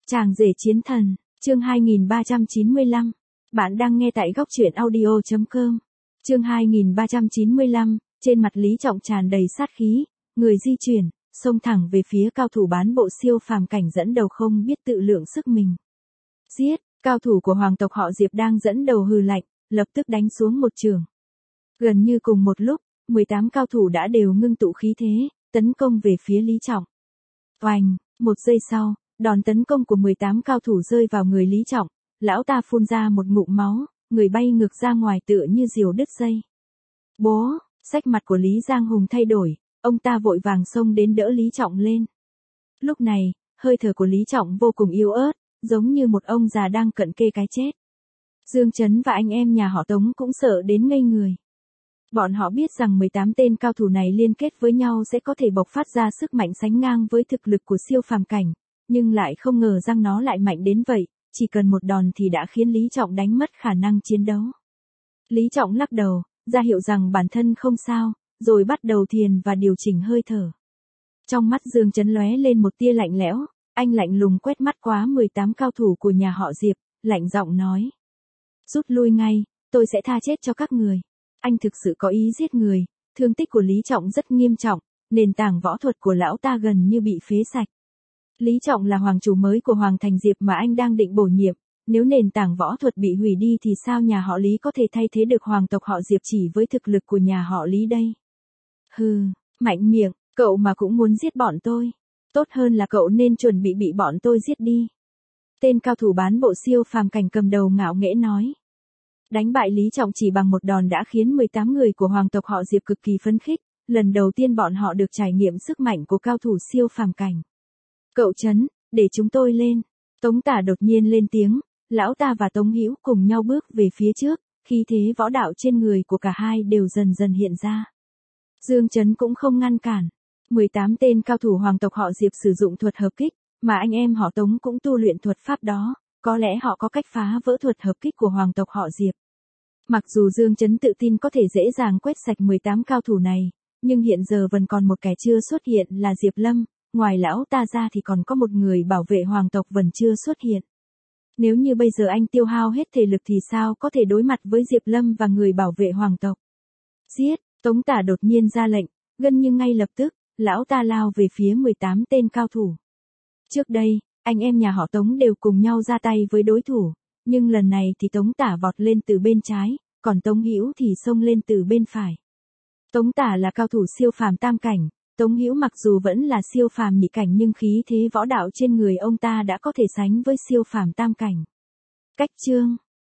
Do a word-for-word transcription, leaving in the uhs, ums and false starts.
Chàng rể chiến thần, chương hai nghìn ba trăm chín mươi lăm. Bạn đang nghe tại góc truyện audio chấm com. Chương hai nghìn ba trăm chín mươi lăm, trên mặt Lý Trọng tràn đầy sát khí, người di chuyển, xông thẳng về phía cao thủ bán bộ siêu phàm cảnh dẫn đầu không biết tự lượng sức mình. Giết, cao thủ của hoàng tộc họ Diệp đang dẫn đầu hừ lạnh, lập tức đánh xuống một trường. Gần như cùng một lúc, mười tám cao thủ đã đều ngưng tụ khí thế, tấn công về phía Lý Trọng. Oành, một giây sau, đòn tấn công của mười tám cao thủ rơi vào người Lý Trọng, lão ta phun ra một ngụm máu, người bay ngược ra ngoài tựa như diều đứt dây. Bố, sắc mặt của Lý Giang Hùng thay đổi, ông ta vội vàng xông đến đỡ Lý Trọng lên. Lúc này, hơi thở của Lý Trọng vô cùng yếu ớt, giống như một ông già đang cận kề cái chết. Dương Chấn và anh em nhà họ Tống cũng sợ đến ngây người. Bọn họ biết rằng mười tám tên cao thủ này liên kết với nhau sẽ có thể bộc phát ra sức mạnh sánh ngang với thực lực của siêu phàm cảnh, nhưng lại không ngờ rằng nó lại mạnh đến vậy, chỉ cần một đòn thì đã khiến Lý Trọng đánh mất khả năng chiến đấu. Lý Trọng lắc đầu, ra hiệu rằng bản thân không sao, rồi bắt đầu thiền và điều chỉnh hơi thở. Trong mắt Dương Chấn lóe lên một tia lạnh lẽo, anh lạnh lùng quét mắt qua mười tám cao thủ của nhà họ Diệp, lạnh giọng nói: rút lui ngay, tôi sẽ tha chết cho các người. Anh thực sự có ý giết người, thương tích của Lý Trọng rất nghiêm trọng, nền tảng võ thuật của lão ta gần như bị phế sạch. Lý Trọng là hoàng chủ mới của Hoàng Thành Diệp mà anh đang định bổ nhiệm, nếu nền tảng võ thuật bị hủy đi thì sao nhà họ Lý có thể thay thế được hoàng tộc họ Diệp chỉ với thực lực của nhà họ Lý đây? Hừ, mạnh miệng, cậu mà cũng muốn giết bọn tôi. Tốt hơn là cậu nên chuẩn bị bị bọn tôi giết đi. Tên cao thủ bán bộ siêu phàm cảnh cầm đầu ngạo nghễ nói. Đánh bại Lý Trọng chỉ bằng một đòn đã khiến mười tám người của hoàng tộc họ Diệp cực kỳ phấn khích, lần đầu tiên bọn họ được trải nghiệm sức mạnh của cao thủ siêu phàm cảnh. Cậu Chấn, để chúng tôi lên. Tống Tả đột nhiên lên tiếng, lão ta và Tống Hữu cùng nhau bước về phía trước, khí thế võ đạo trên người của cả hai đều dần dần hiện ra. Dương Chấn cũng không ngăn cản. mười tám tên cao thủ hoàng tộc họ Diệp sử dụng thuật hợp kích, mà anh em họ Tống cũng tu luyện thuật pháp đó, có lẽ họ có cách phá vỡ thuật hợp kích của hoàng tộc họ Diệp. Mặc dù Dương Chấn tự tin có thể dễ dàng quét sạch mười tám cao thủ này, nhưng hiện giờ vẫn còn một kẻ chưa xuất hiện là Diệp Lâm, ngoài lão ta ra thì còn có một người bảo vệ hoàng tộc vẫn chưa xuất hiện. Nếu như bây giờ anh tiêu hao hết thể lực thì sao có thể đối mặt với Diệp Lâm và người bảo vệ hoàng tộc? Giết, Tống Tả đột nhiên ra lệnh, gần như ngay lập tức, lão ta lao về phía mười tám tên cao thủ. Trước đây, anh em nhà họ Tống đều cùng nhau ra tay với đối thủ, nhưng lần này thì Tống Tả vọt lên từ bên trái, còn Tống Hữu thì xông lên từ bên phải. Tống Tả là cao thủ siêu phàm tam cảnh, Tống Hữu mặc dù vẫn là siêu phàm nhị cảnh nhưng khí thế võ đạo trên người ông ta đã có thể sánh với siêu phàm tam cảnh. Cách chương